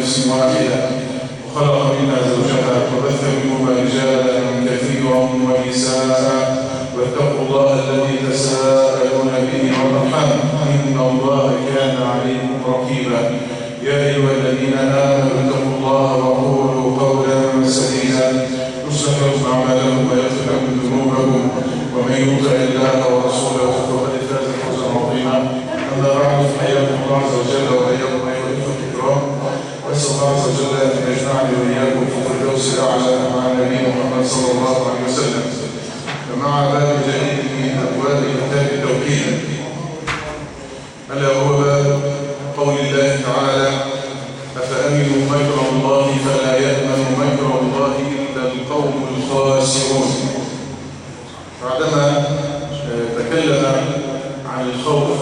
نفس واحدة وخلق منها زوجها وبث منهما رجالا كثيرا ونساء واتقوا الله الذي تساءلون به والأرحام إن الله كان عليكم رقيبا يا أيها الذين آمنوا اتقوا الله وقولوا قولا سديدا يصلح لكم أعمالكم ويغفر لكم ذنوبكم ومن يطع الله ورسوله فقد فاز فوزا عظيما أما بعد فحياكم الله عز وجل وبياكم أيها الإخوة الكرام وأسأل الله عز وجل أن يجمعني وإياكم في الفردوس الأعلى مع النبي محمد صلى الله عليه وسلم ومع باب جديد من أبواب كتاب التوحيد ألا هو باب قول الله تعالى أفأمنوا مكر الله فلا يأمن مكر الله إلا القوم الخاسرون. بعدما تكلم عن الخوف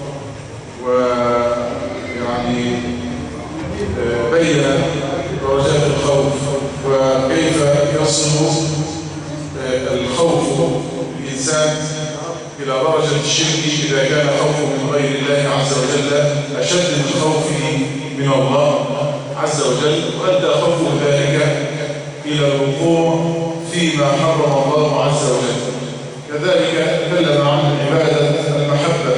ويعني بين درجات الخوف وكيف يصل الخوف الإنسان إلى درجة الشرك إذا كان خوفه من غير الله عز وجل أشد من خوفه من الله عز وجل وأدى خوفه ذلك إلى الوقوع فيما حرم الله عز وجل. كذلك تكلم عن عبادة المحبة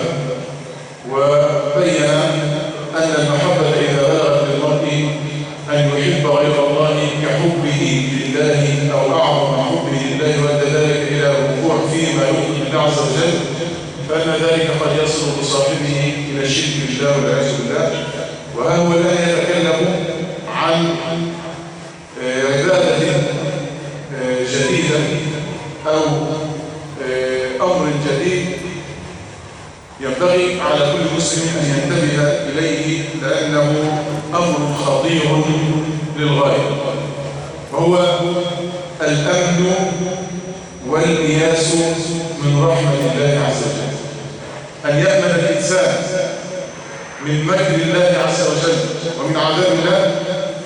وبين أن المحبة إذا بلغت للمرء أن يحب غير الله كحبه لله أو أعظم حبه لله وأدى ذلك إلى الوقوع فيما يغضب الله عز وجل فإن ذلك قد يصل بصاحبه إلى الشرك بالله والعياذ بالله. وها هو الآن يتكلم عن عبادة جديدة أو أمر جديد ينبغي على كل مسلم أن ينتبه إليه لأنه أمر خطير للغاية وهو الأمن والإياس من رحمة الله عز وجل. أن يأمن الإنسان من مكر الله عز وجل ومن عذاب الله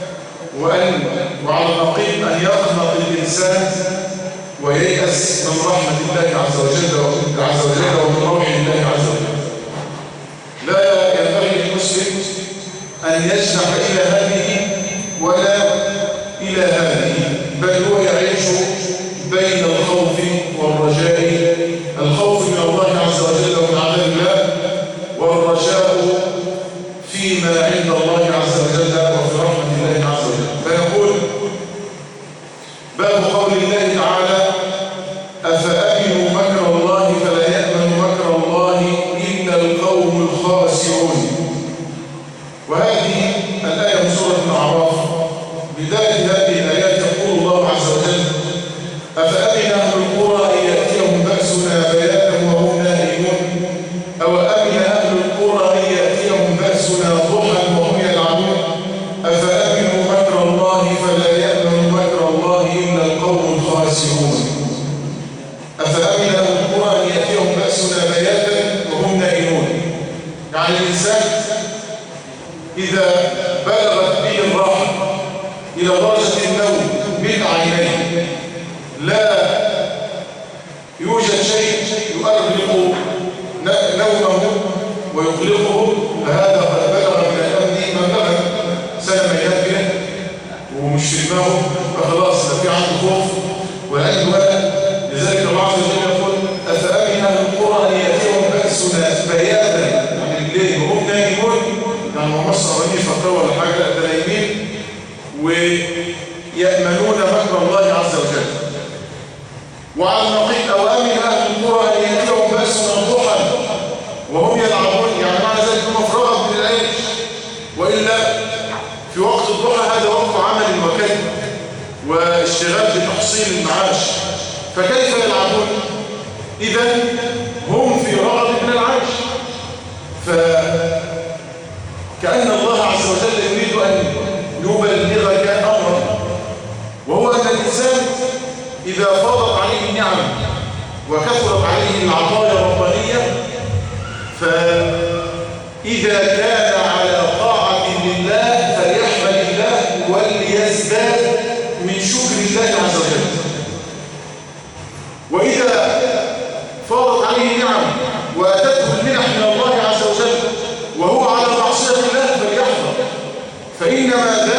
وعلى النقيض أن يقنط الإنسان وييأس من رحمة الله عز وجل ومن روح الله عز وجل. لا ينبغي للمسلم أن يجنح إلى هذه ولا إلى هذه بل هو يعيش بين الخوف والرجاء الخوف من الله عز وجل ومن عذاب الله والرجاء فيما عند الله عز وجل وفي رحمة الله عز وجل. فيقول باب قول الله تعالى أفأمنوا مكر الله فلا يأمن مكر الله إلا القوم الخاسرون. وهذه الآية من سورة الأعراف. بداية هذه الآيات يقول الله عز وجل أفأمن أهل القرى أن يأتيهم بأسنا بياتا وهم نائمون أو أمن أهل القرى أن يأتيهم بأسنا ضحى وهم يلعبون أفأمنوا مكر الله فلا يأمن مكر الله إلا القوم الخاسرون. أفأمن أهل القرى أن يأتيهم بأسنا بياتا وهم نائمون. يعني الإنسان إذا بلغت به الراحة إلى درجة النوم بالعينين لا يوجد شيء يؤرق نومه ويقلقه فهذا قد بلغ من الأمن مبلغا سلم يده ومش في دماغه فخلاص لا في عنده خوف ولا عنده قلق. لذلك الله عز وجل يقول أفأمن أهل القرى أن يأتيهم بأسنا بياتا من الليل وهم نائمون. يعني هم صارين يفكروا ولا حاجة لا نايمين ويأمنون مكر الله عز وجل. وعلى النقيض أو أمن أهل القرى أن يأتيهم بأسنا ضحى وهم يلعبون. يعني معنى ذلك هم فرغوا من العيش وإلا في وقت الضحى هذا وقت عمل وكسب واشتغال بتحصيل المعاش فكيف يلعبون؟ إذن هم في رغب من العيش. فكأن الله عز وجل يريد أن يبلغك أمرا وهو أن الإنسان إذا فاضت عليه النعم وكثرت عليه العطايا الربانية فإذا كان على طاعة لله فليحمد الله وليزداد من شكر الله عز وجل. وإذا فاضت عليه النعم وأتته المنح من الله عز وجل وهو على معصية الله فليحذر فإنما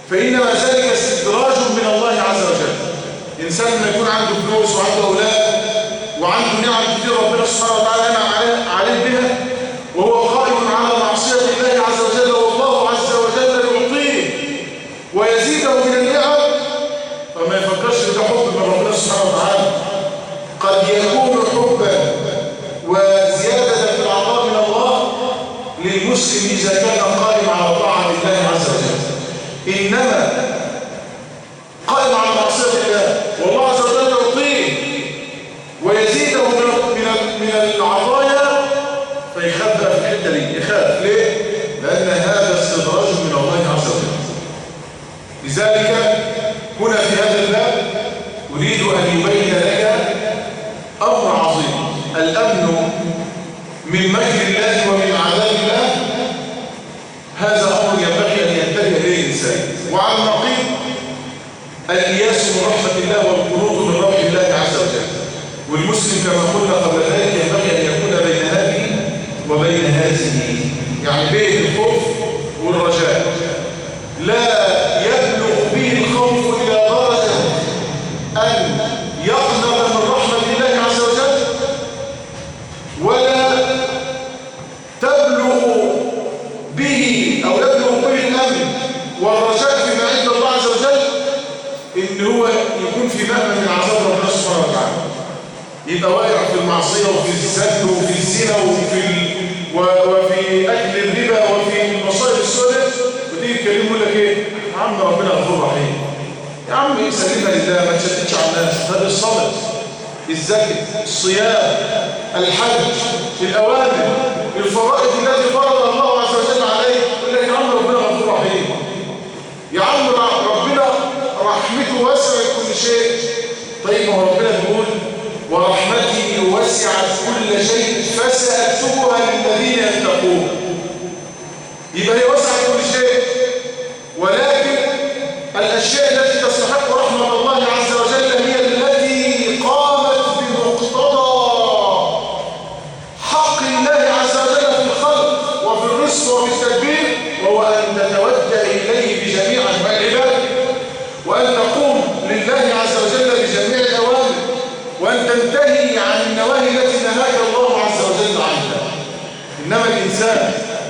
فإنما ذلك استدراج من الله عز وجل. إنسان لما يكون عنده فلوس وعنده أولاد وعنده نعم كتير ربنا سبحانه وتعالى أنعم عليه بها، وهو قائم على معصية الله عز وجل، والله عز وجل يعطيه ويزيده من النعم، فما يفكرش ده حب من ربنا سبحانه وتعالى. قد يكون حبا وزيادة في العطاء من الله للمسلم إذا كان قائم على طاعة الله عز وجل، إنما قائم على معصية الله والله عز وجل يعطيه ويزيده من العطايا، فيخاف بقى في الحتة دي. يخاف ليه؟ لأن هذا استدراج من الله عز وجل. لذلك هنا في هذا الباب أريد أن يبين لك أمر عظيم: الأمن من مكر الله ومن عذاب الله. هذا أمر ينبغي أن ينتبه إليه الإنسان. وعلى النقيض الإياس من رحمة الله والقنوط من روح الله عز وجل. والمسلم كما قلنا قبل ذلك ينبغي أن يكون بين هذه وبين هذه، يعني بين الخوف والرجاء. لا يبلغ به الخوف إلى درجة أن يقنط من رحمة الله عز وجل، ولا تبلغ به أو يبلغ به الأمن والرجاء فيما عند الله عز وجل إن هو يكون في مأمن من عذاب ربنا سبحانه وتعالى، يبقى واقع في المعصية وفي الزنا وفي الزنا وفي أكل الربا وفي المصائب السوداء، وتيجي تكلمه يقول لك إيه؟ يا عم ربنا غفور رحيم، يا عم سلمها لله، ما تشتتش على الناس. هذا الصلاة، الزكاة، الصيام، الحج، الأوامر، الفرائض التي فرض الله عز وجل عليه، يقول لك يا عم ربنا غفور رحيم، يا عم ربنا رحمته واسعة كل شيء. طيب ما ربنا بيقول ورحمتي وسعت كل شيء فسأكتبها للذين يتقون، يبقى هي وسعت كل شيء، ولكن الأشياء التي تستحق رحمة الله عز وجل هي التي قامت بمقتضى حق الله عز وجل في الخلق وفي الرزق وفي التدبير، وهو أن تتوجه إليه بجميع أنواع العبادة، وأن تقوم لله عز وجل بجميع الأوامر، وأن تنتهي عن النواهي التي نهاك الله عز وجل عنها. إنما الإنسان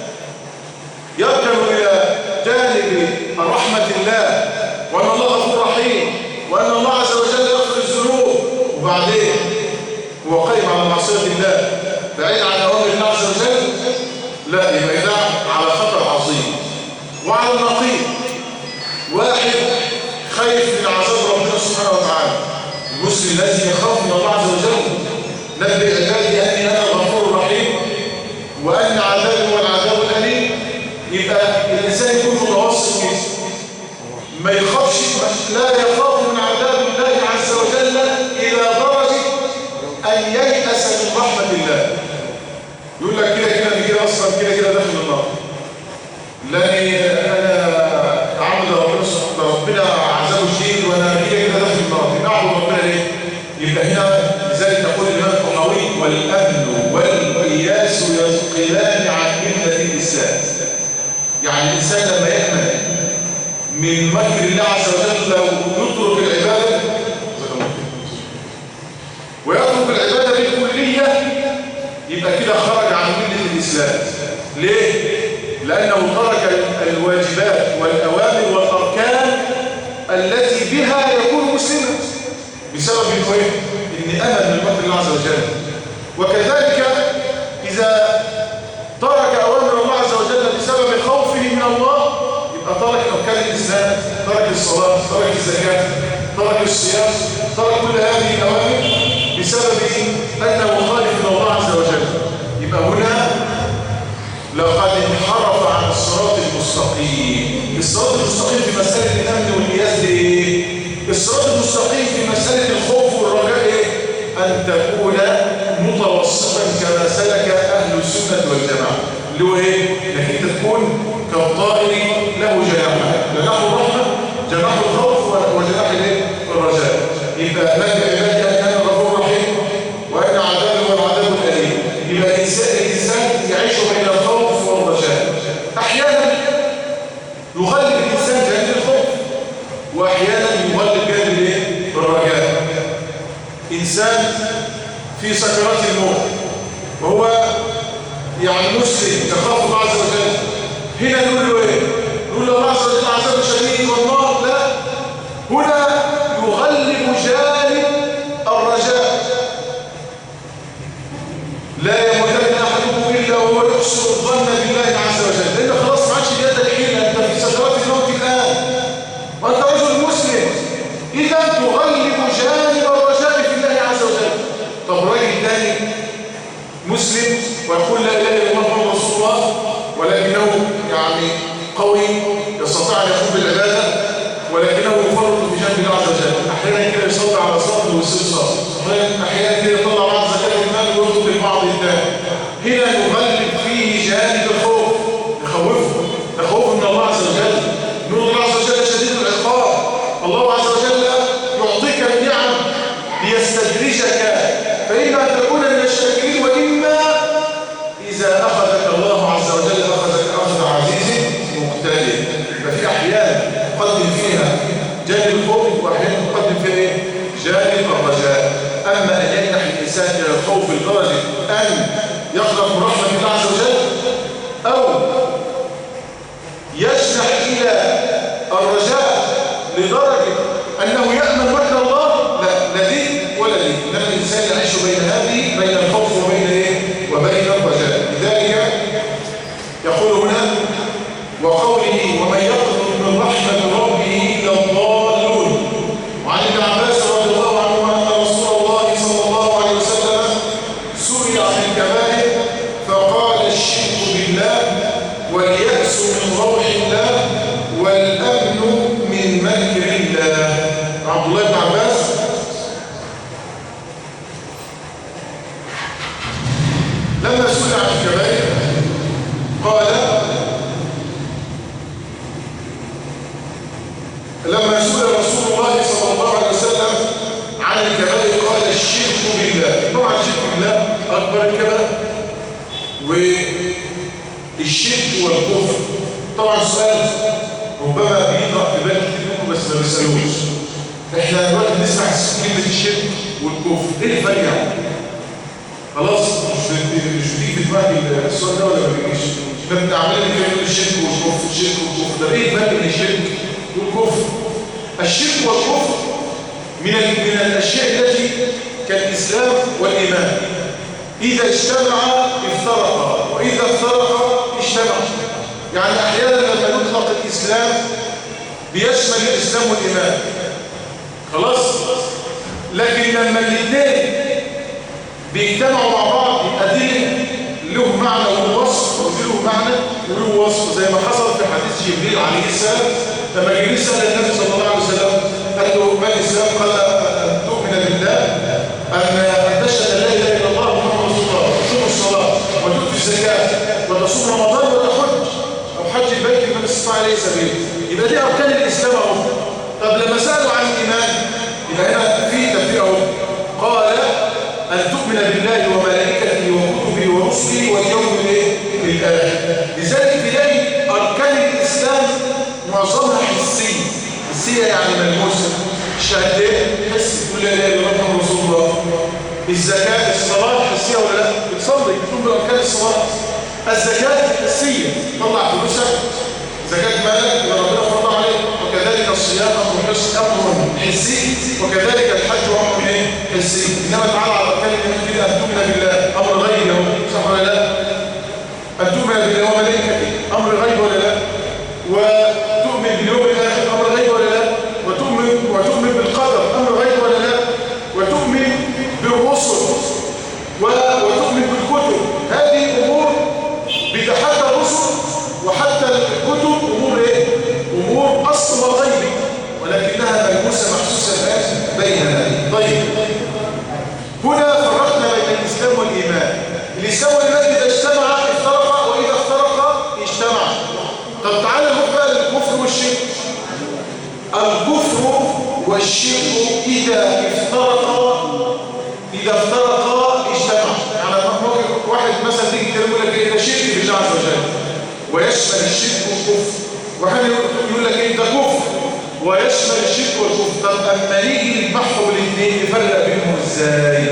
يركن إلى جانب رحمة الله وأن الله غفور رحيم وأن الله عز وجل يغفر الذنوب، وبعدين هو قائم على معصية الله بعيد عن أوامر الله عز وجل، لا، يبقى ده على خطر عظيم. وعلى النقيض واحد خايف من عذاب ربنا سبحانه وتعالى، المسلم الذي يخاف من الله عز وجل: نبئ عبادي أني أنا الغفور الرحيم وأن عذابي هو العذاب الأليم. يبقى الإنسان يكون متوسط كده، ما يخافش، لا يخاف من عذاب الله عز وجل إلى درجة أن ييأس من رحمة الله. يقول لك كده كده أصلا كده داخل النار، لأني أنا عمد ربنا عذابه شديد وأنا كده داخل النار، نعبد ربنا ليه؟ يبقى هنا لذلك تقول الإمام الطحاوي: والأمن والقياس يثقلان عن ملة الإسلام. يعني الإنسان لما يأمن من مكر الله عز وجل لو يترك العبادة ويترك العبادة بالكلية، يبقى كده خرج عن ملة الإسلام. ليه؟ لأنه ترك الواجبات والأوامر والأركان التي بها يكون مسلما بسبب إن أمن من مكر الله عز وجل. وكذلك إذا ترك أوامر الله عز وجل بسبب خوفه من الله، يبقى ترك أركان الإسلام، ترك الصلاة، ترك الزكاة، ترك الصيام، ترك كل هذه الأوامر بسبب أنه خالف من الله عز وجل. يبقى هنا لقد انحرف عن الصراط المستقيم. الصراط المستقيم في مسألة الأمن والقياس إيه؟ الصراط المستقيم في مسألة الخوف والرجاء إيه؟ أن تكون متوسطا كما سلك أهل السنة والجماعة، اللي هو إيه؟ إنك أنت تكون كالطائر له جناحان، جناح الرحمة، جناح الخوف، وجناح الرجاء. يبقى نبئ عبادي أني أنا الغفور الرحيم وأن عذابي هو العذاب الأليم. يبقى الإنسان يعيش بين الخوف والرجاء. أحيانا يغلب الإنسان جانب الخوف إنسان في سكرات الموت وهو يعني مسلم يخاف الله عز وجل، هنا نقول له ايه؟ نقول له الله عز وجل عذاب شديد والنار؟ لا، هنا يغلب جانب الرجاء. لا يموتن احدكم الا وهو يحسن الظن بالله عز وجل، لان خلاص ما عادش بيدك حيله، انت في سكرات الموت الان وانت رجل مسلم، اذا تغلب جانب الرجاء في الله عز وجل. طب راجل ثاني مسلم ويقول لا اله الا الله محمد رسول الله، ولكنه يعني قوي يستطيع ان يقوم بالعباده، ولكنه يفرط في جانب الله عز وجل. احيانا كده يصلي على صلاه واستغفار، احيانا كده يطلع بعض زكاه المال ويرد لبعض الثاني. هنا نغلب فيه جانب الخوف، نخوفه من الله عز وجل. نور الله عز وجل شديد العقاب، الله عز وجل يعطيك النعم ليستدرجك، فإما أن تكون من الشاكرين، وإما إذا أخذك الله عز وجل أخذك أخذ عزيز مقتدر. ففي أحيان تقدم فيها جانب الخوف، وأحيان تقدم فيها جانب الرجاء. أما أن ينجح الإنسان إلى الخوف لدرجة أن يقلق من رحمة الله عز وجل، أو يجنح إلى الرجاء لدرجة أنه يأمن مكر الله، لا دي ولا دي. لما الإنسان يعيش بين الخوف وبين الرجاء. لذلك يقول هنا وقوله ومن يقنط من رحمة ربه إلا الضالون. وعن ابن عباس رضي الله عنهما أن رسول الله صلى الله عليه وسلم سئل عن الكبائر فقال الشرك بالله واليأس من روح الله والأمن من مكر الله. عبد الله بن عباس لما سئل عن الكبائر قال لما سئل رسول الله صلى الله عليه وسلم عن الكبائر قال الشرك بالله. طبعا الشرك بالله أكبر الكبائر، والشرك والكفر طبعا سؤال ربما بيطرح في بال كتير منكم بس ما بيسالوش. احنا دلوقتي بنسمع كلمه الشرك والكفر، ايه الفرق يعني؟ خلاص مش بتيجي في دماغي السؤال ده ولا ما بيجيش؟ فانت عمال نتكلم الشرك والكفر، الشرك والكفر، ده ايه الفرق بين الشرك والكفر؟ الشرك والكفر من الاشياء التي كالاسلام والايمان، اذا اجتمعا افترقا واذا افترقا اجتمعا. يعني احيانا لما يطلق الاسلام بيشمل الاسلام والايمان خلاص، لكن لما الاثنين بيجتمعوا مع بعض يبقى دي له معنى وله وصف، ودي له معنى وله وصف، زي ما حصل في حديث جبريل عليه السلام لما جبريل سأل النبي صلى الله عليه وسلم قال له ما الاسلام؟ قال ان تؤمن بالله، ان تشهد ان لا اله الا الله محمد رسول الله، وتقيم الصلاه وتؤتي الزكاه وتصوم رمضان وتحج او حج البيت لمن استطاع اليه سبيلا. يبقى دي اركان الاسلام اهو. طب لما سالوا عن الايمان يبقى هنا في تفريق اهو. قال أن تؤمن بالله وملائكته وكتبه ورسله واليوم الآخر. لذلك تلاقي أركان الإسلام معظمها حسية يعني ملموسة. الشهادتين حسي، كل لا إله إلا الله محمد رسول الله. الزكاة، الصلاة حسية ولا لا؟ بتصلي بتقوم بأركان الصلاة. الزكاة حسية، طلع فلوسك زكاة مالك إذا ربنا فرض عليك. وكذلك الصيام أمر حسي، وكذلك الحج أمر حسي. إنما تعالى على كلمة كده أن تؤمن بالله أمر غيبي أهو، صح ولا لا؟ أن تؤمن بالله وملائكته أمر غيبي ولا لا؟ وتؤمن باليوم الآخر أمر غيبي ولا لا؟ وتؤمن بالقدر أمر غيبي ولا لا؟ وتؤمن بالرسل وتؤمن بالكتب. هذه أمور بتحدى الرسل وحتى الكتب أمور إيه؟ أمور أصل وغيبي، ولكنها ملموسة محسوسة بيننا. طيب هنا فرقنا بين الإسلام والإيمان. الإسلام والإيمان إذا اجتمع افترقا وإذا افترقا اجتمع. طب تعالى نروح بقى للكفر والشرك. الكفر والشرك إذا افترقا اجتمع. يعني ممكن واحد مثلا تيجي يقول لك إيه ده شرك بالله عز وجل ويشمل الشرك والكفر، واحد يقول لك إيه ده كفر ويشمل الشرك والكفر. طب أما نيجي نذبحهم الاثنين نفرق بينهم إزاي؟ إزاي؟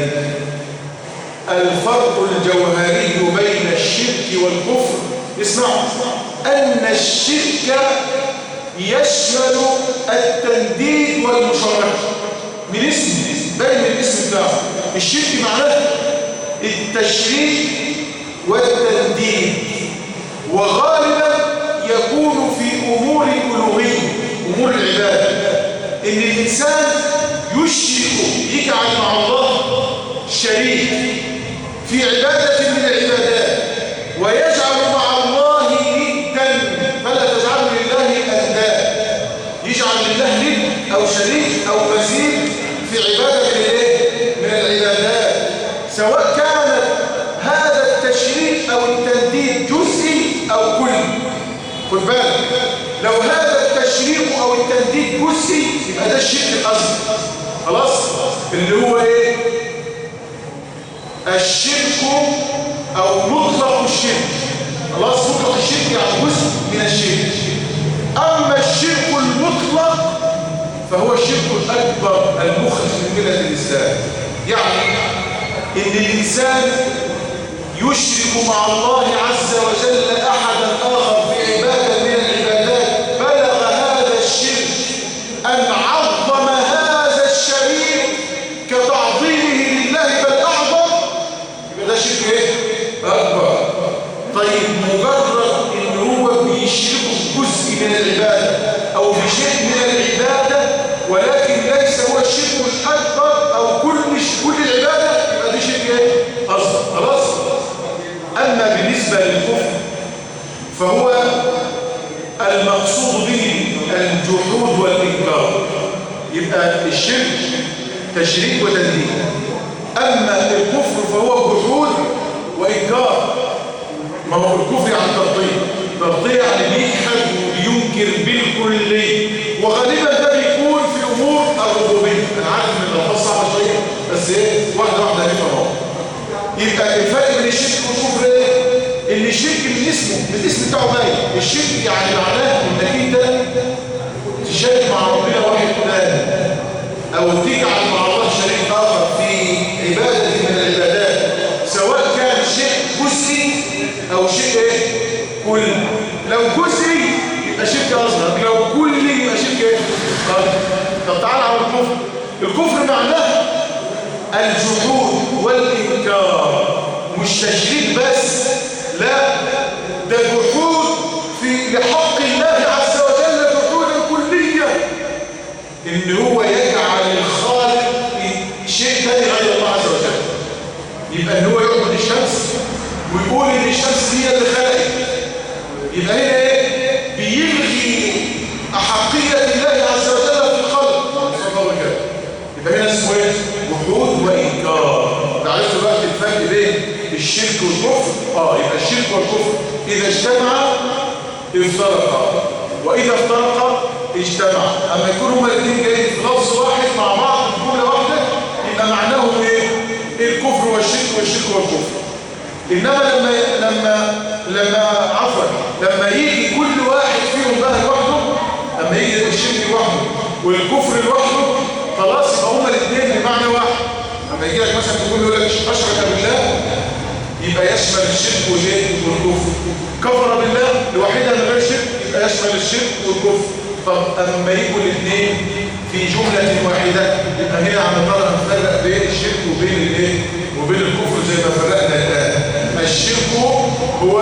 الفرق الجوهري بين الشرك والكفر اسمعوا أن الشرك يشمل التنديد والمشاركة من اسم باين الاسم بتاعه. الشرك معناه التشريك والتنديد، وغالبا يكون في أمور الألوهية، أمور العبادة، إن الإنسان يشرك يجعل مع الله شريك في عبادة من العبادات، ويجعل مع الله ندا، فلا تجعلوا لله أندادا، يجعل لله ند أو شريك أو مثيل في عبادة من العبادات، سواء كان هذا التشريك أو التنديد جزئي أو كلي. خد بالك، لو هذا التشريك أو التنديد جزئي يبقى ده الشرك الأصغر، خلاص، اللي هو إيه؟ الشرك أو مطلق الشرك، خلاص، مطلق الشرك يعني جزء من الشرك. أما الشرك المطلق فهو الشرك الأكبر المخرج من ملة الإسلام، يعني إن الإنسان يشرك مع الله عز وجل أحدا آخر في عبادة من العبادات، بلغ هذا الشرك أن عظم هذا الشريك كتعظيمه لله بل أعظم، يبقى ده شرك إيه؟ أكبر. طيب مجرد إن هو بيشرك جزء من العبادة أو بشيء من العبادة ولكن ليس هو الشرك الأكبر أو كل العبادة، يبقى ده شرك إيه؟ أصغر، خلاص. أما بالنسبة للكفر فهو المقصود به الجحود والإنكار، يبقى الشرك تشريك وتنديد. أما الكفر فهو جحود وإنكار. ما هو الكفر عن تغطية يعني بيجحد وبينكر بالكلي، وغالبا ده بيكون في أمور الربوبية. أنا عارف إن الألفاظ صعبة شوية بس إيه، واحدة نفهمها. يبقى الفرق بين الشرك والكفر ايه؟ ان الشرك من اسمه، من الاسم بتاعه باين. الشرك يعني معناه انك انت تشارك مع ربنا واحد ثاني، او تجعل مع الله شريك اخر في عباده من العبادات، سواء كان شيء جزئي او شيء ايه؟ كلي. لو جزئي يبقى شرك اصغر، لو كلي يبقى شرك ايه؟ طب تعالى على الكفر. الكفر معناه الجحود والإنكار، مش تشريك بس، لا، ده جحود في لحق الله عز وجل جحودا كليا، إن هو يجعل الخالق شيء ثاني غير الله عز وجل. يبقى إن هو يعبد الشمس ويقول إن الشمس هي اللي خلقت، يبقى هنا إيه؟ بيلغي أحقية الله عز وجل في الخلق. يبقى هنا اسمه إيه؟ جحود وإنكار. عرفت دلوقتي الفرق بين الشرك والكفر؟ يبقى الشرك والكفر إذا اجتمعا افترقا، وإذا افترقا اجتمعا. أما يكونوا هما الاثنين جايين في لفظ واحد مع بعض في جملة واحدة يبقى معناهم إيه؟ الكفر والشرك والشرك والكفر. إنما لما يجي كل واحد فيهم بقى لوحده، لما يجي الشرك لوحده والكفر لوحده، خلاص يبقى هما الاثنين بمعنى واحد. لما يجي لك مثلا تقول له اشرك بالله، يبقى يشمل الشرك والكفر. كفر بالله لوحدها من غير شرك، يبقى يشمل الشرك والكفر. طب اما يجوا الاثنين في جمله واحده، يبقى هنا عم نقدر نفرق بين الشرك وبين الكفر زي ما فرقنا الان. الشرك هو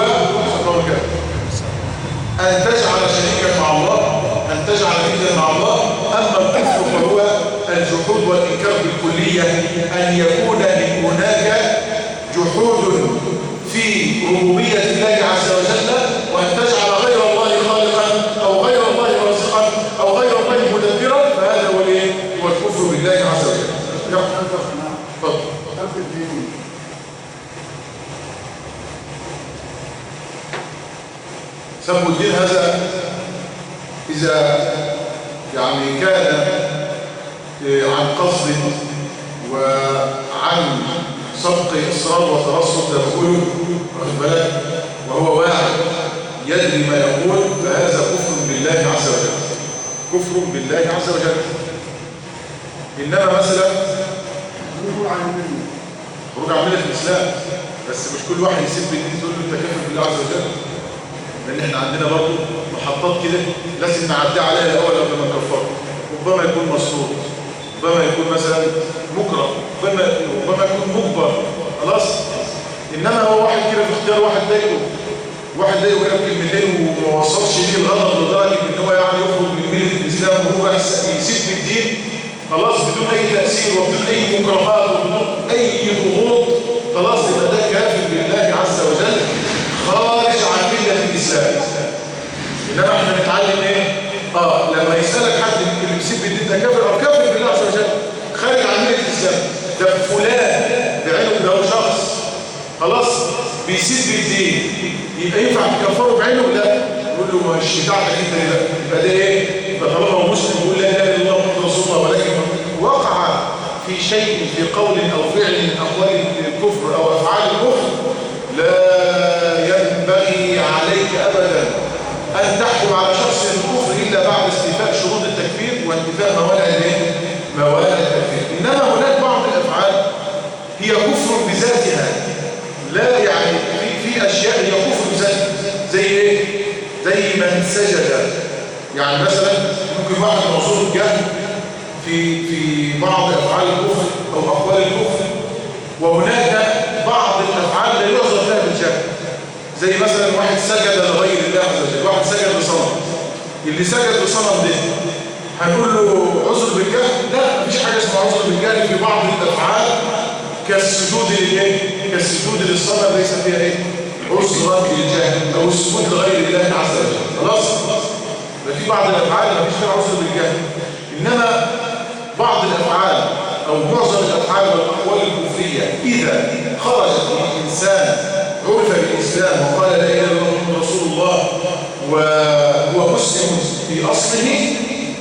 ان تجعل شريكا مع الله، ان تجعل ندا مع الله. اما الكفر فهو الجحود والإنكار بالكلية، أن يكون هناك جحود في ربوبية الله عز وجل، وأن تجعل غير الله خالقا أو غير الله رازقا أو غير الله مدبرا، فهذا هو الكفر بالله عز وجل. تفضل. سموا الدين هذا إذا يعني كان عن قصد وعن سبق إصرار وترصد لمقوله، واخد بالك، وهو واعي يدري ما يقول، فهذا كفر بالله عز وجل، كفر بالله عز وجل. إنما مثلا خروج عن ملة الإسلام. بس مش كل واحد يسيب الدين تقول له أنت كافر بالله عز وجل، لأن إحنا عندنا برضه محطات كده لازم نعدي عليها الأول قبل ما نكفره. ربما يكون مسرور، ربما يكون مثلا مكره، ربما يكون مجبر، خلاص. إنما هو واحد كده في اختيار واحد ضايقه كده بكلمتين وما وصلش ليه الغضب لدرجة إن هو يعني يخرج من ملة الإسلام وهو يسيب الدين خلاص بدون أي تأثير وبدون أي مكرهات وبدون أي ضغوط، خلاص يبقى ده كافر بالله عز وجل خارج عن ملة الإسلام. إنما احنا نتعلم إيه؟ لما يسألك حد اللي بيسيب الدين ده كافر أو كافر بالله عز وجل خارج عن ملة الإسلام، ده فلان بعينه ده هو شخص خلاص بيسيب الدين، يبقى ينفع تكفره بعينه؟ لا، يقول له مش بتاعتك انت، لا. يبقى ده ايه؟ يبقى طالما هو مسلم يقول لا اله الا الله محمد رسول الله، ولكن وقع في شيء في قول او فعل من اقوال الكفر او افعال الكفر، لا ينبغي عليك ابدا ان تحكم على شخص الكفر الا بعد استيفاء شروط التكفير وانتفاء موانع التكفير. انما هناك بعض الافعال هي كفر بذاتها، لا يعني في اشياء هي كفر بذاتها، زي ايه؟ زي من سجد. يعني مثلا ممكن واحد موصول الجهل في بعض افعال الكفر او اقوال الكفر، وهناك بعض الافعال لا يعذر فيها بالجهل، زي مثلا واحد سجد لغير الله عز وجل، واحد سجد لصنم. اللي سجد لصنم ده هنقول له عذر بالجهل؟ لا، مفيش حاجه اسمها عذر بالجهل في بعض الافعال كالسجود للايه؟ كالسجود للصنم ليس فيها ايه؟ عذرا بالجهل، او السجود لغير الله عز وجل، خلاص؟ في بعض الافعال ما فيش فيها عذر بالجهل. انما بعض الافعال او معظم الافعال والاقوال الكفريه اذا خرجت من انسان عرف بالاسلام وقال لا اله الا الله محمد رسول الله وهو مسلم في اصله،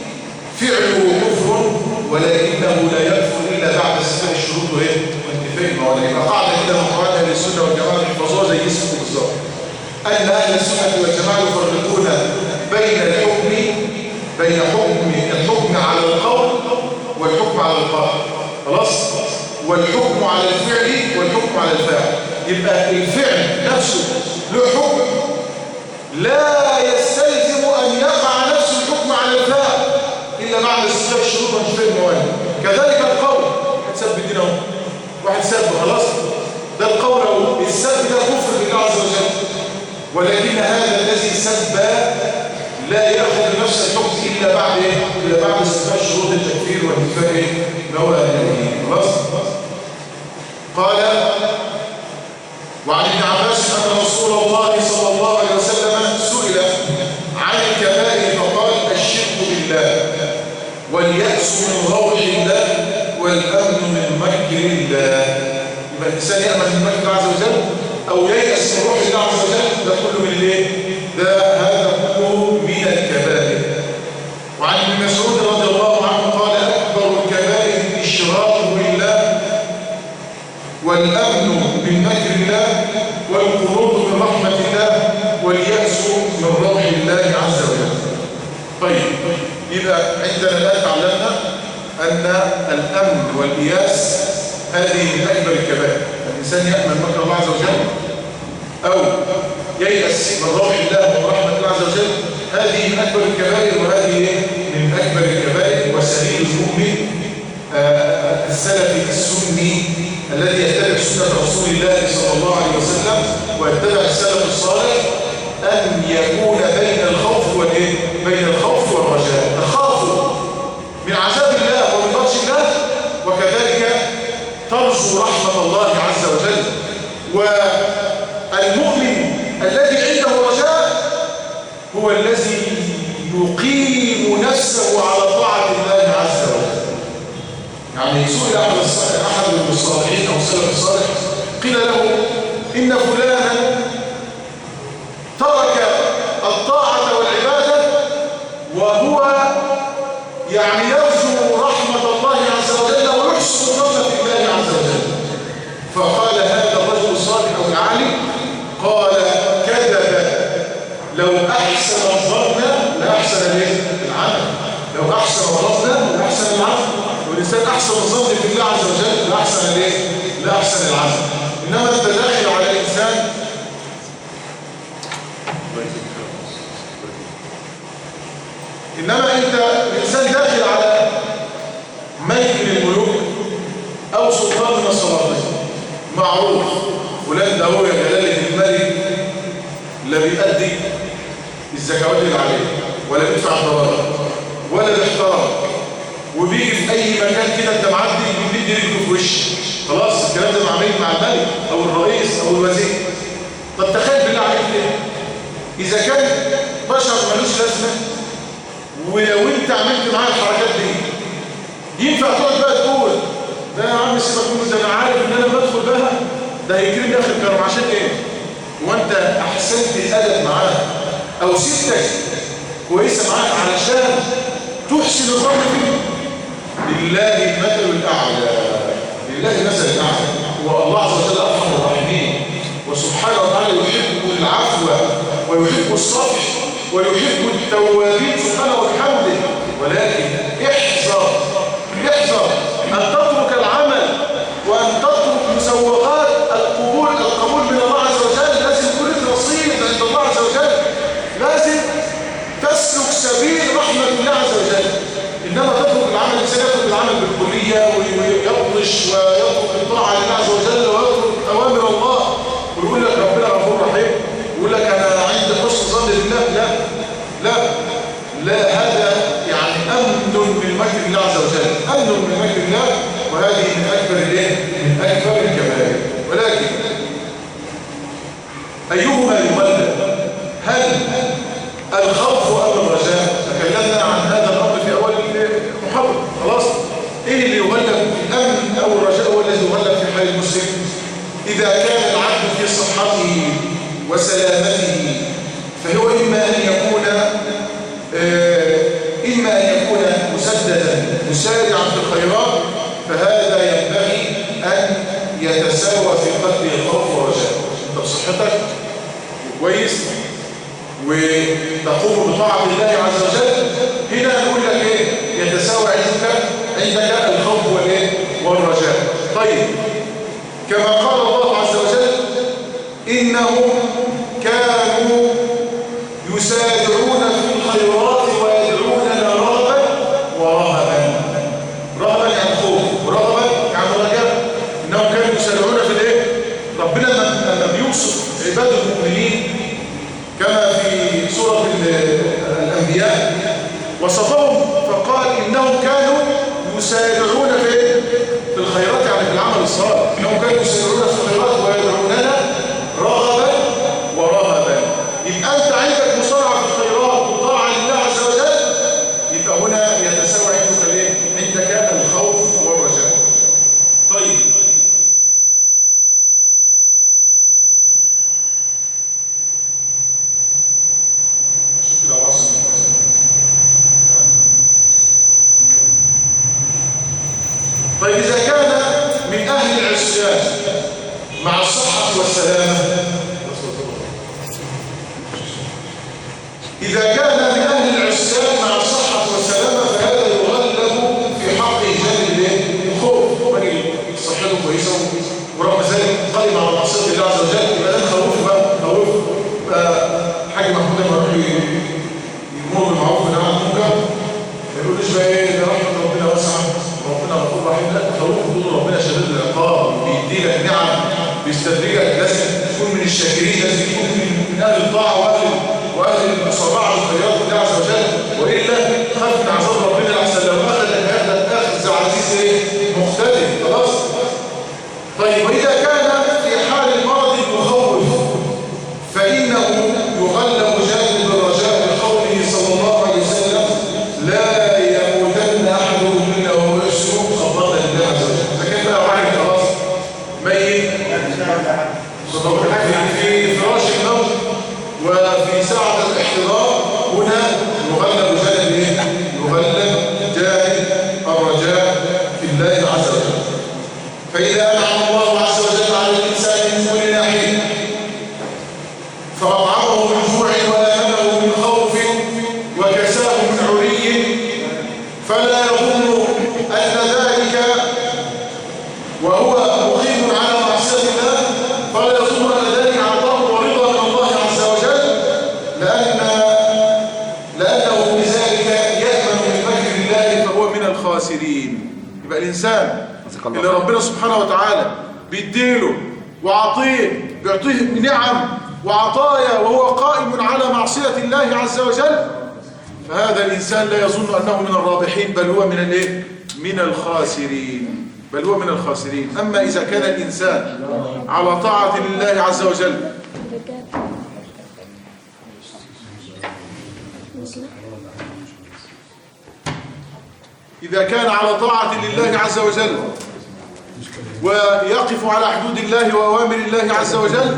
فعله كفر ولكنه لا يكفر الا بعد استيفاء الشروط وانتفاء الموانع. يبقى قاعده كده من قواعد اهل السنه والجماعه يحفظوها زي اسمه بالظبط، ان اهل السنه والجماعه يفرقون بين الحكم على القول والحكم على القول، خلاص، والحكم على الفعل والحكم على الفاعل. يبقى الفعل نفسه له حكم لا يستلزم ان يقع نفس الحكم على الفاعل الا بعد استيفاء الشروط وانتفاء الموانع. كذلك القول، سب الدين اهو، واحد سب خلاص، ده القول اهو، السب ده كفر بالله عز وجل، ولكن هذا الذي سب لا يأخذ نفس الحكم إلا بعد إيه؟ إلا بعد استيفاء شروط التكفير وانتفاء موانعه، خلاص؟ قال: وعن ابن عباس أن رسول الله صلى الله عليه وسلم سئل عن الكبائر فقال: الشرك بالله، واليأس من روح الله، والأمن من مكر الله. يبقى الإنسان يأمن من مكر الله عز وجل أو ييأس من روح الله عز وجل، ده كله من الايه؟ هذا كله من الكبائر. وعن ابن مسعود رضي الله عنه قال: أكبر الكبائر الإشراك بالله، والأمن من مكر الله، والقنوط من رحمة الله، واليأس من روح الله عز وجل. طيب، يبقى عندنا الآن تعلمنا أن الأمن والإياس هذه من أكبر الكبائر. الإنسان يأمن مكر الله عز وجل أو ييأس من روح الله ورحمة الله عز وجل، هذه من أكبر الكبائر، وهذه من أكبر الكبائر. وسبيل المؤمن السلفي السني الذي يتبع سنة رسول الله صلى الله عليه وسلم ويتبع السلف الصالح أن يكون بين الخوف والإيه؟ بين الخوف والرجاء. تخاف من عذاب الله ومن بطش الله، وكذلك ترجو رحمة الله عز وجل. والمؤمن الذي عنده رجاء هو الذي يقيم نفسه على طاعة الله عز وجل. يعني سئل أحد الصالحين أو السلف الصالح، قيل له: إن فلانا ترك الطاعة والعبادة وهو يعني يرجو رحمة الله عز وجل ويحسن رحمة الله عز وجل. فقال هذا الرجل الصالح أو العالم، قال: كذب، لو أحسن الظن لأحسن العمل، لو أحسن الظن لأحسن العمل. والإنسان أحسن الظن بالله عز وجل لأحسن الإيه؟ لأحسن العمل. إنما أنت داخل على إنسان الإنسان داخل على ملك من الملوك أو سلطان من السلاطين معروف، فلان ده هو يا جلالة الملك لا بيأدي الزكوات اللي عليه ولا بيدفع الضرائب ولا الاحترام، وبيجي في أي مكان كده أنت معدي بيدي رجله في وشك. خلاص الكلام ده معمول مع الملك أو الرئيس أو الوزير. طب تخيل بالله عليك ليه؟ إذا كان بشر ملوش لازمة ولو أنت عملت معاه الحركات دي ينفع تقعد بقى تقول ده يا عم سيبك منه، ده أنا عارف إن أنا بدخل بقى ده هيكرمني آخر كرم عشان إيه؟ وأنت أحسنت الأدب معاه أو سيبتك كويسة معاك علشان تحسن الظن فيه. لله المثل الأعلى، لله المثل الأعلى، والله عز وجل أرحم الراحمين، وسبحانه وتعالى يحب العفو ويحب الصفح ويحب التوابين سبحانه وبحمده. ولكن احذر أن تترك العمل وأن تترك مسوغات القبول من الله عز وجل. لازم يكون لك نصيب عند الله عز وجل، لازم تسلك سبيل رحمة الله عز وجل. إنما تترك العمل، الإنسان يترك العمل بالكلية ويطنش ويترك الطاعة لله عز وجل ويترك أوامر الله ويقول لك ربنا غفور رحيم ويقول لك أنا عندي حسن ظن بالله. لا هذا يعني أمن من مكر الله عز وجل، أمن من مكر الله، وهذه من أكبر الكبائر. ولكن أيهما يغلب؟ هل الخوف أم الرجاء؟ تكلمنا عن هذا الأمر في أول المحاضرة. خلاص إيه اللي يغلب، الأمن أو الرجاء هو الذي يغلب في حال المسلم؟ إذا كان العبد في صحته وسلامته فهو إما أن يكون مسددا مسارعا في الخيرات، فهذا ينبغي أن يتساوى في قلبه الخوف والرجاء. أنت بصحتك كويس وتقوم بطاعة الله عز وجل، هنا نقول لك ايه؟ يتساوى عندك الخوف والرجاء. طيب كما قال الله عز وجل إنهم كانوا يسارعون في الخيرات ويدعوننا رغبا ورهبا. رهبا يعني خوف، ورغبا يعني رجاء. إنهم كانوا يسارعون في ربنا لما بيوصف عباد المؤمنين كما في سورة الأنبياء وصفهم فقال إنهم كانوا يسارعون في الخيرات، يعني في العمل الصالح. إنهم كانوا يسارعون في الخيرات ويدعوننا رغبا ورهبا. يبقى أنت عندك مسارعة في الخيرات وطاعة لله عز وجل، يبقى هنا يتساوى عندك الخوف والرجاء. طيب إذا كان من أهل العصيان مع الصحة والسلامة، إذا كان من أهل العصيان مع الصحة والسلامة فهذا يغلب في حق جانب الخوف. راجل صحته كويسة ورغم ذلك قائم على معصية الله عز وجل، يبقى ده خوف بقى حاجة محمودة لما يروح يمر بالمعروف والنهي عن المنكر ما يقولوش بقى ايه ده رحمة ربنا واسعة ربنا غفور رحيم. لا، تخوف حدود ربنا شديد العقاب، بيدي لك نعم، بيستدرجك. لازم تكون من الشاكرين، لازم تكون من اهل الطاعه واهل المصارعه بالخيرات لله عز وجل، والا خاف من عذاب ربنا احسن لو اخذك هذا اخذ عزيز مختلف. خلاص. طيب واذا كان في حال المرض المخوف فانه يغلب جانب الرجاء بقوله صلى الله عليه وسلم لا يموتن احدكم الا وهو يحسن خطه لله عز وجل. فكيف لو واحد خلاص ميت في فراش الموت الخاسرين. يبقى الإنسان اللي ربنا سبحانه وتعالى بيديله وعطيه، بيعطيه نعم وعطايا وهو قائم على معصية الله عز وجل، فهذا الإنسان لا يظن أنه من الرابحين، بل هو من الايه؟ من الخاسرين، بل هو من الخاسرين. أما إذا كان الإنسان على طاعة لله عز وجل إذا كان على طاعة لله عز وجل ويقف على حدود الله وأوامر الله عز وجل،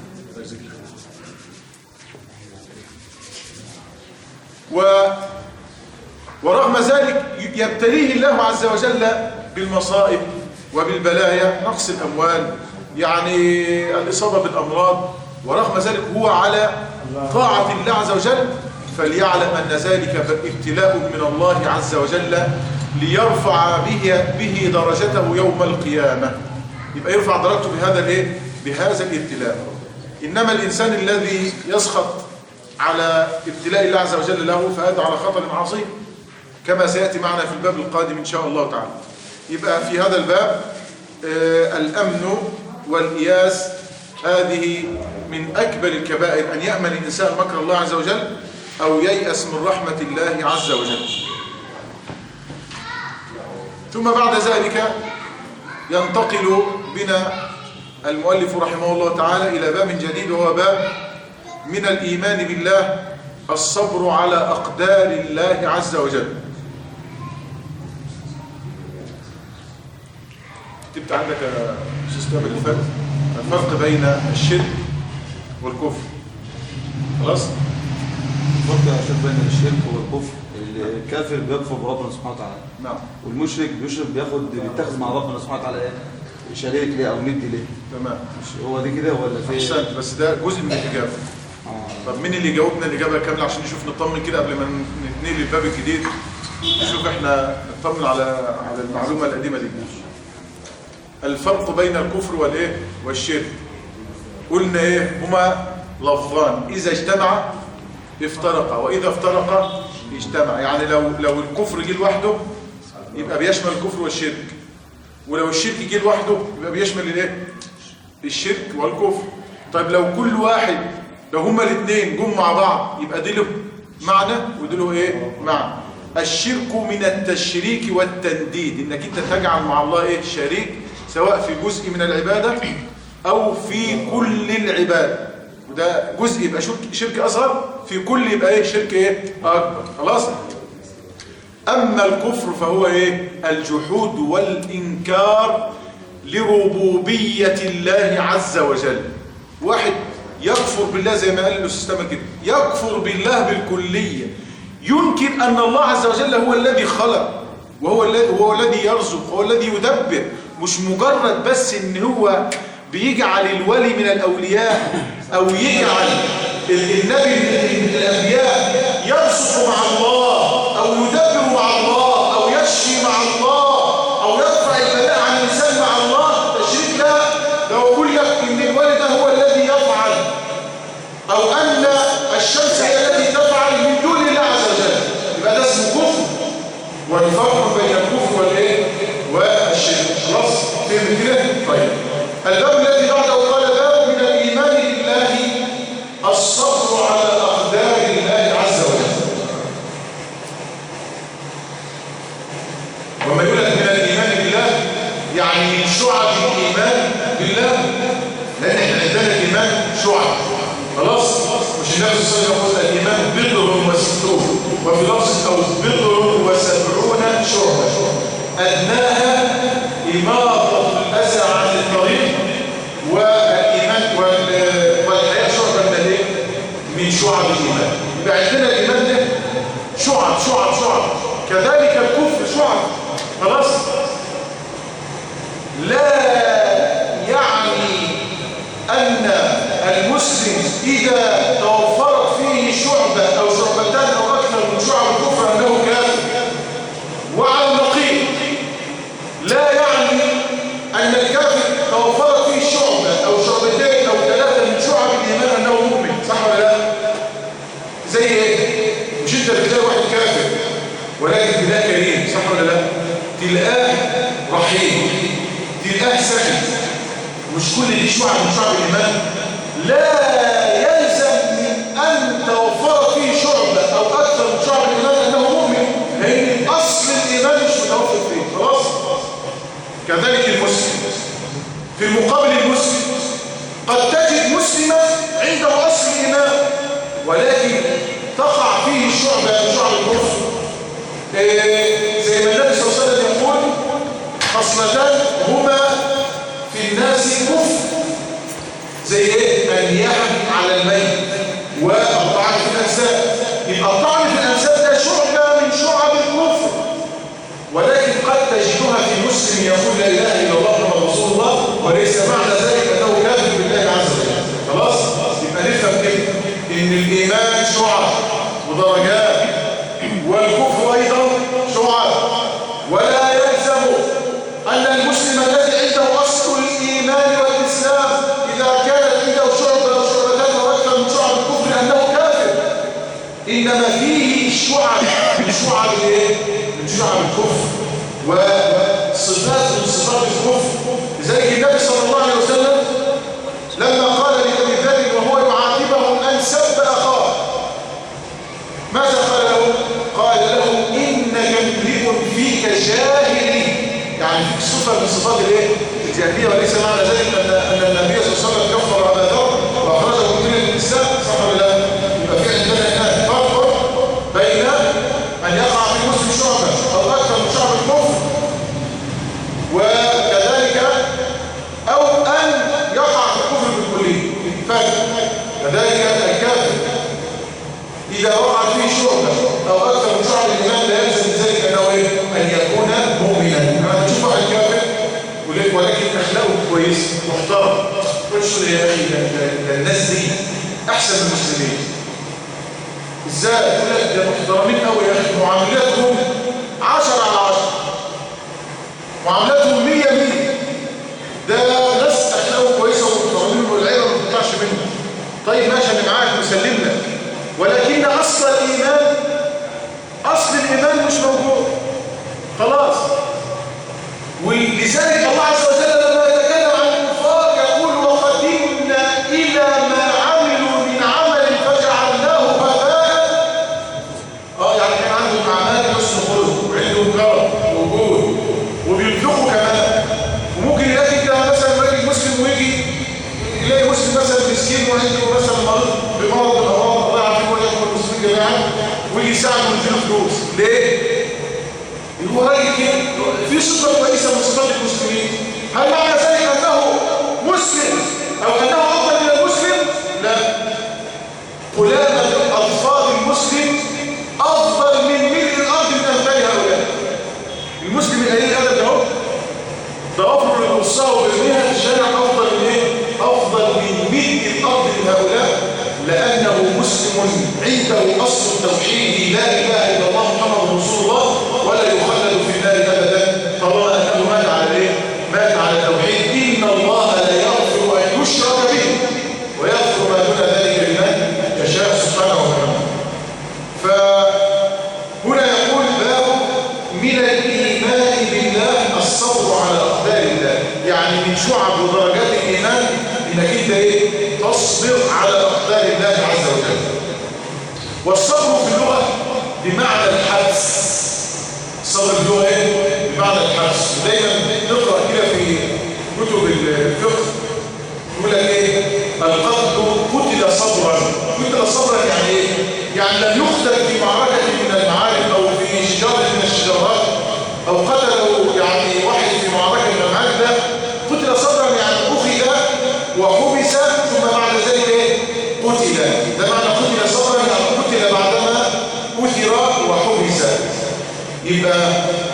ورغم ذلك يبتليه الله عز وجل بالمصائب وبالبلايا، نقص الأموال، يعني الإصابة بالأمراض، ورغم ذلك هو على طاعة الله عز وجل، فليعلم أن ذلك ابتلاء من الله عز وجل ليرفع به درجته يوم القيامة. يبقى يرفع درجته بهذا الابتلاء. إنما الإنسان الذي يسخط على ابتلاء الله عز وجل له فهذا على خطر عظيم، كما سيأتي معنا في الباب القادم إن شاء الله تعالى. يبقى في هذا الباب الأمن والإياس، هذه من أكبر الكبائر، أن يأمن الإنسان مكر الله عز وجل أو ييأس من رحمة الله عز وجل. ثم بعد ذلك ينتقل بنا المؤلف رحمه الله تعالى إلى باب جديد، وهو باب من الإيمان بالله الصبر على أقدار الله عز وجل. كتبت عندك سيستم الفرق بين الشرك والكفر. خلاص؟ الفرق يا شيخ بين الشرك والكفر، الكافر بيكفر بربنا سبحانه وتعالى، نعم، والمشرك بيتخذ مع ربنا سبحانه وتعالى ايه؟ شريك ليه او ند ليه. تمام. هو دي كده ولا في؟ احسنت، بس ده جزء من الإجابة. طب مين اللي جاوبنا الإجابة الكاملة عشان نشوف نطمن كده قبل ما نتنقل للباب الجديد، نشوف احنا نطمن على المعلومة القديمة دي. الفرق بين الكفر والشرك، قلنا ايه؟ هما لفظان، إذا اجتمع افترقا وإذا افترقا اجتمع. يعني لو الكفر جه لوحده يبقى بيشمل الكفر والشرك، ولو الشرك جه لوحده يبقى بيشمل الشرك والكفر. طيب لو كل واحد، لو هما الاثنين جم مع بعض يبقى دي له معنى ودي له معنى. الشرك من التشريك والتنديد، انك انت تجعل مع الله شريك، سواء في جزء من العبادة او في كل العبادة، وده جزء يبقى شرك اصغر، في كل يبقى شرك اكبر. خلاص. اما الكفر فهو الجحود والانكار لربوبية الله عز وجل. واحد يكفر بالله زي ما قال الاستاذ كده، يكفر بالله بالكلية، ينكر ان الله عز وجل هو الذي خلق وهو الذي يرزق وهو الذي يدبر، مش مجرد بس ان هو بيجعل الولي من الاولياء او يجعل النبي من الانبياء يرزق مع الله او يدبر مع الله او يشفي مع الله او يدفع البلاء عن الانسان مع الله. تشريك لا، ده يقول لك ان الولي ده هو الذي يفعل، او ان الشمس هي التي تفعل من دون الله عز وجل، يبقى ده اسمه كفر. والفرق بين الكفر والشرك. خلاص فهمت كده؟ طيب الباب الذي بعده قال باب من الايمان بالله الصبر على اقدار الله عز وجل. وما يقول لك من الايمان بالله يعني من شعب الايمان بالله، لان احنا عندنا الايمان شعب. خلاص، مش النبي صلى الله عليه وسلم يقول الايمان بضع وستون، وفي لفظ او بضع وسبعون شعبه، ادناها اماطه الاذى عن الطريق، والايمان والحياه شعبه من شعب الايمان. يبقى عندنا الايمان ده شعب، كذلك الكفر شعب. خلاص، لا يعني ان المسلم اذا توفرت فيه شعبه او شعبتان او اكثر من شعب الكفر انه كافر. وعلى النقيض لا يعني ان الكافر توفرت فيه شعبه او شعبتين او ثلاثه من شعب الايمان انه مؤمن. صح ولا لا؟ زي مش انت بتلاقي واحد كافر ولكن بلا كريم، صح ولا لا؟ تلقاه رحيم، تلقاه سخي. مش كل دي شعب من شعب الإيمان. لا يلزم من أن توفر فيه شعبة أو أكثر من شعب الإيمان أنه مؤمن، لأن أصل الإيمان مش متوفر فيه. خلاص. كذلك المسلم. في المقابل المسلم قد تجد مسلما عنده أصل الإيمان ولكن تقع فيه شعبة من شعب الكفر. زي ما النبي صلى الله عليه وسلم يقول خصلتان هما في الناس كفر، زي ايه؟ أن يحن على الميت والطعن في الأنساب. يبقى الطعن في الأنساب ده شعبة من شعب الكفر، ولكن قد تجدها في مسلم يقول لا إله إلا الله محمد رسول الله وليس معنى ذلك أنه كافر بالله عز وجل. خلاص؟ يبقى نفهم كده إن الإيمان شعب ودرجات، والكفر أيضا شعب. ولا يلزم أن المسلم الذي عنده أصل الإيمان والإسلام إذا كانت عنده شعبة أو شعبتان أو أكثر من شعب الكفر أنه كافر، إنما فيه شعب من شعب الإيه؟ من شعب الكفر وصفات من صفات الكفر. لذلك النبي صلى الله عليه وسلم لما قال لأبي ذر وهو يعاتبه أن سب أخاه ماذا قال له؟ قال له إنك امرئ فيك جاهلي، يعني فيك صفة من صفات الايه؟ الجاهلية. وليس معنى ذلك أن النبي صلى الله عليه وسلم كفر أبا ذر وأخرجه من الإسلام، صح ولا لا؟ يبقى في عندنا هنا فرق بين أن يقع في المسلم شعبة أو أكثر من شعب الكفر، وكذلك أو أن يقع في الكفر بالكلية. كذلك الكافر إذا وقع فيه شعبة أو أكثر من شعب الإيمان لا يلزم ذلك أنه أن يكون مؤمنا. يعني تشوف واحد كافر ولكن أخلاقه كويس محترم، وتشوف يا أخي ده الناس دي أحسن من المسلمين. إزاي؟ يقول لك ده محترمين قوي يا أخي، معاملاتهم 10/10، معاملاتهم 100/100. ده ناس أخلاقه كويسة ومحترمين والعيلة ما بتطلعش منه. طيب ماشي أنا معاك مسلم لك، ولكن أصل الإيمان مش موجود. خلاص. ولذلك الله عز وجل لما يتكلم عن الكفار يقول وقدمنا إلى ما عملوا من عمل فجعلناه هباء. يعني كان عندهم أعمال حسن خلق وعندهم كرم ووجود وبينفقوا كمان، وممكن يلاقي كده مثلا راجل مسلم ويجي يلاقي مسلم مثلا مسكين وعنده مثلا مريض بمرض من الأمراض، الله يعافيه ويعافي المسلمين جميعا، ويجي يساعده ويديله فلوس. ليه؟ هو راجل كده في صفة كويسة من صفات المسلمين. هل معنى ذلك أنه مسلم أو أنه أفضل من المسلم؟ لا. قلامة أطفال المسلم أفضل من ملء الأرض من أمثال هؤلاء. المسلم القليل الأدب ده أفضل من الوصاة وبرميها في الشارع أفضل من إيه؟ أفضل من ملء الأرض من هؤلاء، لأنه مسلم عنده أصل التوحيد لا إله إلا الله محمد رسول الله، ولا يخلد في النار أبدا طالما أنه مات على إيه؟ مات على التوحيد. إن الله لا يغفر أن يشرك به ويغفر ما دون ذلك لمن يشاء سبحانه وتعالى. فهنا يقول باب من الإيمان بالله الصبر على أقدار الله، يعني من شعب ودرجات الإيمان إنك أنت إيه؟ تصبر على أقدار الله عز وجل. والصبر في اللغة بمعنى الحبس. الصبر في اللغة إيه؟ بمعنى الحبس. ودايما نقرأ كده في كتب الفقه يقول لك إيه؟ قتل صبرا. قتل صبرا يعني إيه؟ يعني لم يقتل في معركة من المعارك أو في شجرة من الشجرات أو قتلوا يعني واحد في معركة من المعارك، ده قتل صبرا يعني أخذ وحبس ثم بعد ذلك إيه؟ قتل. ده معنى قتل صبرا يعني قتل بعدما أثر وحبس. يبقى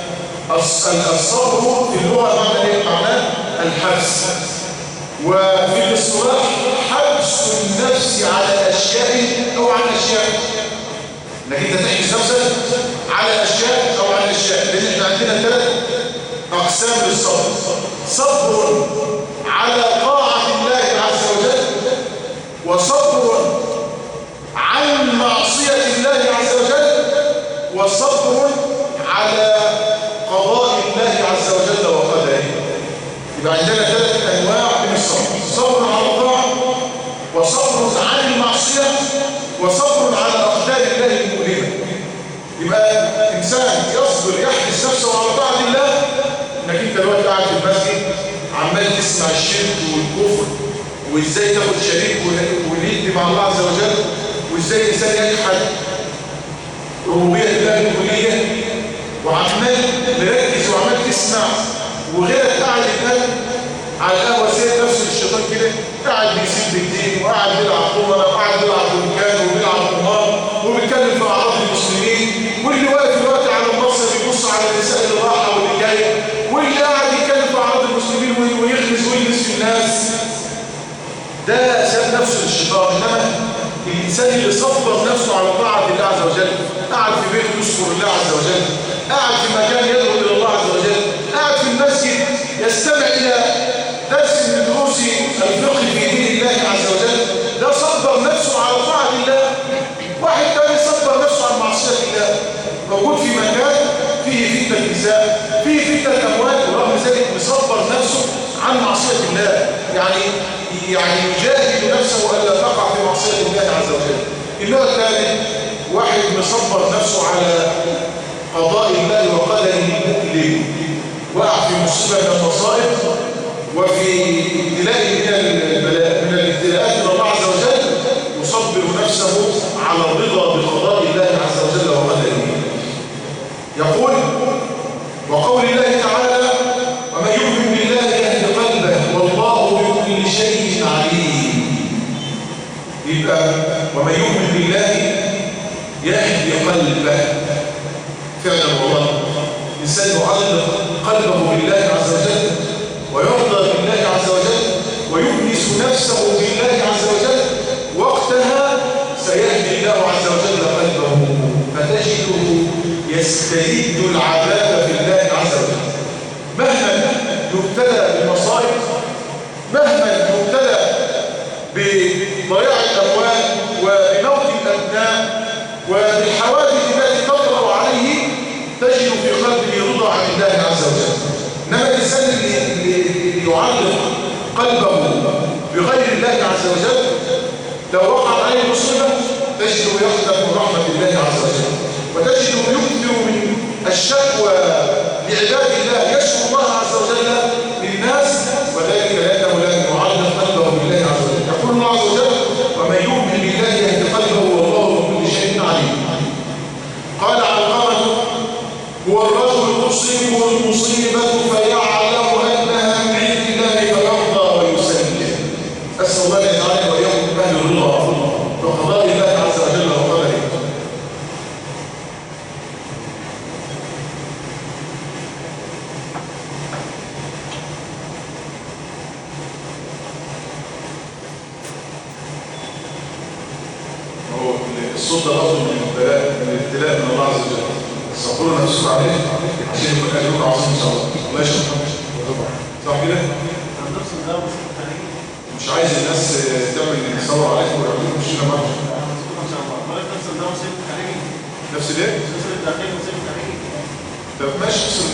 الصبر في اللغة معنى إيه؟ معناه الحبس. وفي الاصطلاح حبس النفس على أشياء أو عن أشياء، انك انت تحبس نفسك على أشياء أو عن أشياء. لأن احنا عندنا 3 أقسام للصبر: صبر على طاعة الله عز وجل، وصبر عن معصية الله عز وجل، وصبر على قضاء الله تسمع الشرك والكفر وازاي تاخد شريك وليد مع الله عز وجل، وازاي الانسان يجحد ربوبيه الله الكليه، وعمال مركز وعمال تسمع، وغيرك قاعد الان على القهوه سيد نفسه الشيطان كده قاعد بيسيب الدين وقاعد بيلعب طوبه وقاعد بيلعب بركان وبيلعب قمار وبيتكلم في اعراض المسلمين، واللي واقف دلوقتي على المنصه بيبص على النساء اللي راحه واللي جايه، واللي قاعد يتكلم في اعراض المسلمين ويغمز ويلبس في الناس. ده ساب نفسه للشيطان. انما الانسان اللي صبر نفسه على طاعه الله عز وجل، قاعد في بيته يذكر الله عز وجل، قاعد في مكان يدعو الى الله عز وجل، قاعد في المسجد يستمع الى درس من دروس الفقه في دين الله عز وجل، ده صبر نفسه على طاعه الله. واحد تاني صبر نفسه على معصيه الله، موجود في مكان فيه فتنه نساء، فيه فتنه اموال، ورغم ذلك مصبر نفسه عن معصيه الله، يعني يجاهد نفسه الا تقع في معصيه الله عز وجل. النوع الثالث واحد مصبر نفسه على قضاء الله وقدره المؤلم، وقع في مصيبه من المصائب وفي ابتلاء من الابتلاءات من الله عز وجل، يصبر نفسه على الرضا بقضاء الله عز وجل وقدره. يقول وقول الله تعالى ومن يؤمن بالله يهد قلبه والله بكل شيء عليم. يبقى ومن يؤمن بالله يهدي قلبه فعلا والله. الإنسان يعلق قلبه بالله عز وجل ويرضى بالله عز وجل ويؤنس نفسه بالله عز وجل، وقتها سيهدي الله عز وجل قلبه فتجده يسترد العذاب في الله عز وجل. مهما يبتلى بالمصائب، مهما يبتلى بضياع الأموال وبموت الأبناء وبالحوادث التي تطرأ عليه، تجد في قلبه رضا عن الله عز وجل. إنما الإنسان اللي يعلق قلبه بغير الله عز وجل لو وقع عليه مصيبة تجده يقلق من رحمة الله عز وجل، وتجده يكثر من الشكوى لعباد الله، يشكو الله عز وجل للناس، وذلك لأنه لا يعلق قلبه بالله عز وجل. يقول الله عز وجل ومن يؤمن بالله يهدي قلبه والله بكل شيء عليم. قال علقمة هو الرجل تصيبه المصيبة فيعلم أنها من عند الله فيرضى ويسلم. أسأل الله أن يجعلنا وإياكم من أهل الرضا بقضاء الله عز وجل وقدره. هو الصوت ده برضه من الابتلاء من الله عز وجل. صبروا نفسكم عليه عشان يكون اجركم عظيم ان شاء الله. الله يشرفك. صح كده؟ مش عايز الناس تعمل تصور عليكم ويعملوا مشكله معاكم. ان شاء الله. نفس النظام سيف خارجي. نفس الايه؟ سيف الداخلي وسيف خارجي. طب ماشي افصل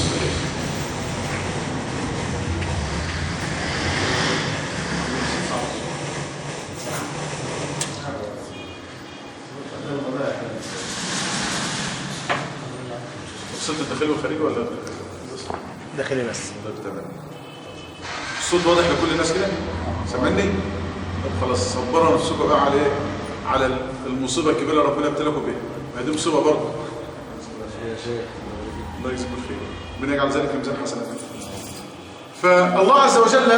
الصوت الداخلي والخارجي ولا داخلي بس؟ تمام. الصوت واضح لكل الناس كده؟ سامعني؟ طب خلاص صبروا نفسكم بقى على ايه؟ على المصيبه الكبيره اللي ربنا ابتلاكم بيها. ما دي مصيبه برضه. الله يجزيكم خير. ربنا يجعل ذلك في ميزان حسناتكم. فالله عز وجل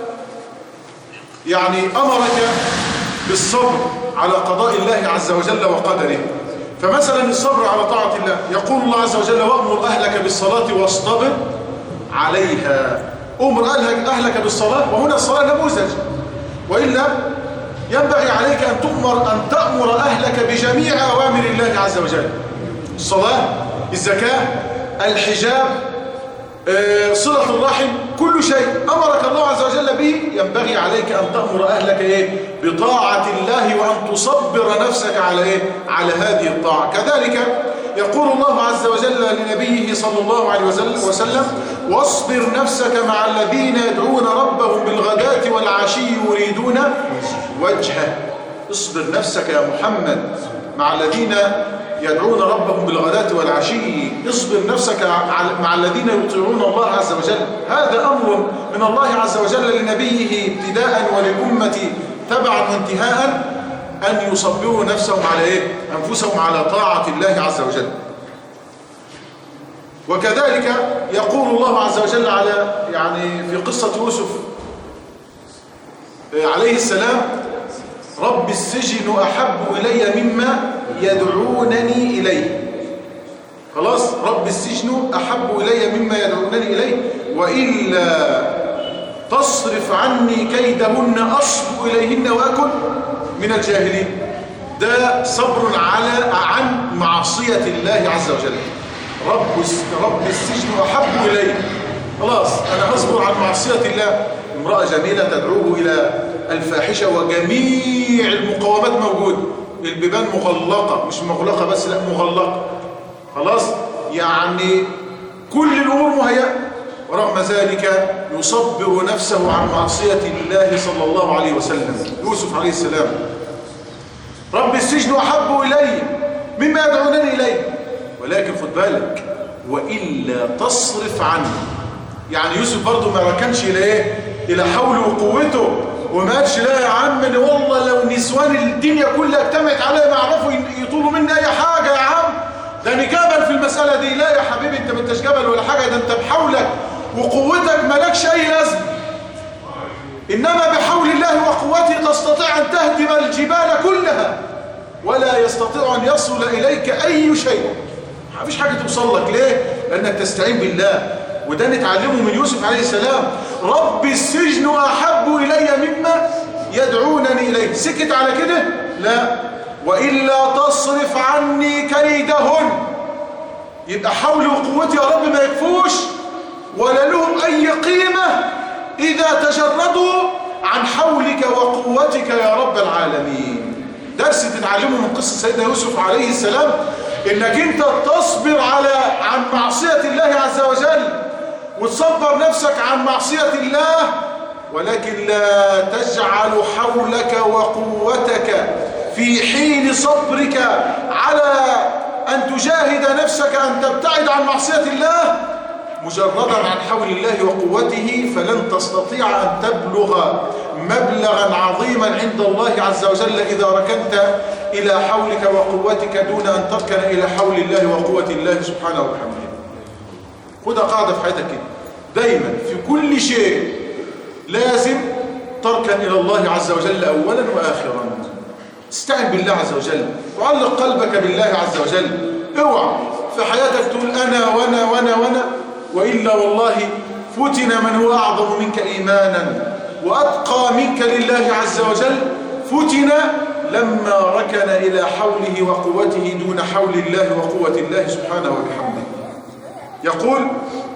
يعني امرك بالصبر على قضاء الله عز وجل وقدره. فمثلا الصبر على طاعة الله، يقول الله عز وجل وأمر أهلك بالصلاة واصطبر عليها. أمر أهلك بالصلاة، وهنا الصلاة نموذج، وإلا ينبغي عليك أن تأمر أهلك بجميع أوامر الله عز وجل. الصلاة، الزكاة، الحجاب، صلة الرحم، كل شيء أمرك الله عز وجل به ينبغي عليك أن تأمر أهلك بطاعة الله، وأن تصبر نفسك على هذه الطاعة. كذلك يقول الله عز وجل لنبيه صلى الله عليه وسلم واصبر نفسك مع الذين يدعون ربهم بالغداة والعشي يريدون وجهه. اصبر نفسك يا محمد مع الذين يدعون ربهم بالغداة والعشي اصبر نفسك مع الذين يطيعون الله عز وجل. هذا أمر من الله عز وجل لنبيه ابتداء وللأمة تبعا وانتهاء، أن يصبروا نفسهم على إيه؟ أنفسهم على طاعة الله عز وجل. وكذلك يقول الله عز وجل في قصة يوسف عليه السلام: رب السجن أحب إلي مما يدعونني إليه. خلاص، رب السجن أحب إلي مما يدعونني إليه وإلا تصرف عني كيدهن أصب إليهن وأكن من الجاهلين. ده صبر عن معصية الله عز وجل. رب السجن أحب إلي، خلاص أنا أصبر عن معصية الله. امرأة جميلة تدعوه إلى الفاحشة وجميع المقاومات موجودة، البيبان مغلقة، مش مغلقة بس، لا مغلقة، خلاص يعني كل الأمور مهيئة، ورغم ذلك يصبر نفسه عن معصية الله صلى الله عليه وسلم. يوسف عليه السلام: رب السجن أحب إلي مما يدعونني إليه، ولكن خد بالك وإلا تصرف عنه. يعني يوسف برضه ما ركنش إلى إيه؟ إلى حول وقوته، وما قالش لا يا عم والله لو نسوان الدنيا كلها اجتمعت عليا ما يعرفوا يطولوا مني أي حاجة يا عم، ده أنا جبل في المسألة دي. لا يا حبيبي، أنت ما انتش جبل ولا حاجة، ده أنت بحولك وقوتك مالكش أي لازمة، إنما بحول الله وقوته تستطيع أن تهدم الجبال كلها ولا يستطيع أن يصل إليك أي شيء. ما فيش حاجة توصل لك. ليه؟ لأنك تستعين بالله. وده نتعلمه من يوسف عليه السلام: رب السجن أحب إلي مما يدعونني إليه. سكت على كده؟ لا، وإلا تصرف عني كيدهن. يبقى حولي وقوتي يا رب ما يكفوش ولا لهم أي قيمة إذا تجردوا عن حولك وقوتك يا رب العالمين. درس تتعلمه من قصة سيدنا يوسف عليه السلام، إنك أنت تصبر عن معصية الله عز وجل وتصبر نفسك عن معصية الله، ولكن لا تجعل حولك وقوتك في حين صبرك على أن تجاهد نفسك أن تبتعد عن معصية الله مجردا عن حول الله وقوته، فلن تستطيع أن تبلغ مبلغا عظيما عند الله عز وجل إذا ركنت إلى حولك وقوتك دون أن تركن إلى حول الله وقوة الله سبحانه وبحمده. خدها قاعدة في حياتك كده دايما، في كل شيء لازم تركن إلى الله عز وجل أولا وآخرا. استعن بالله عز وجل، تعلق قلبك بالله عز وجل. اوعى في حياتك تقول أنا وأنا وأنا وأنا، وإلا والله فتن من هو أعظم منك إيمانا وأتقى منك لله عز وجل، فتن لما ركن إلى حوله وقوته دون حول الله وقوة الله سبحانه وبحمده. يقول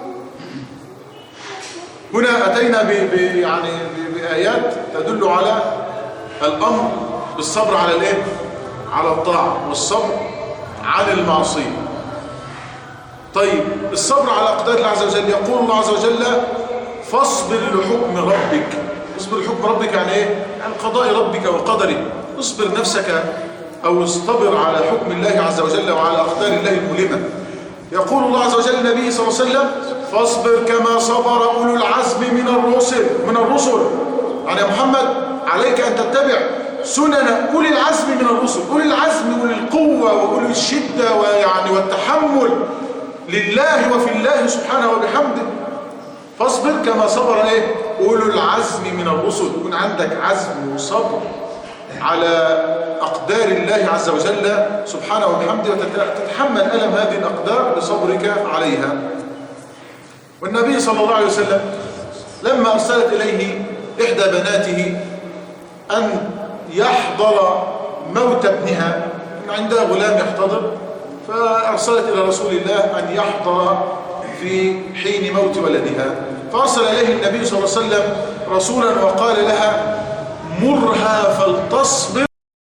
هنا أتينا بآيات تدل على الأمر بالصبر على الإيه؟ على الطاعة، والصبر عن المعصية. طيب الصبر على أقدار الله عز وجل، يقول الله عز وجل: فاصبر لحكم ربك. اصبر لحكم ربك يعني ايه؟ عن قضاء ربك وقدره. اصبر نفسك أو اصطبر على حكم الله عز وجل وعلى أقدار الله المؤلمة. يقول الله عز وجل للنبي صلى الله عليه وسلم: فاصبر كما صبر أولو العزم من الرسل. يعني يا محمد عليك أن تتبع سنن أولي العزم من الرسل. أولي العزم أولي القوة وأولي الشدة والتحمل لله وفي الله سبحانه وبحمده. فاصبر كما صبر ايه؟ أولو العزم من الرسل. يكون عندك عزم وصبر على أقدار الله عز وجل سبحانه وبحمده، وتتحمل ألم هذه الأقدار بصبرك عليها. والنبي صلى الله عليه وسلم لما أرسلت إليه إحدى بناته أن يحضر موت ابنها، عندها غلام يحتضر، فأرسلت إلى رسول الله أن يحضر في حين موت ولدها، فأرسل إليه النبي صلى الله عليه وسلم رسولا وقال لها: مرها فلتصبر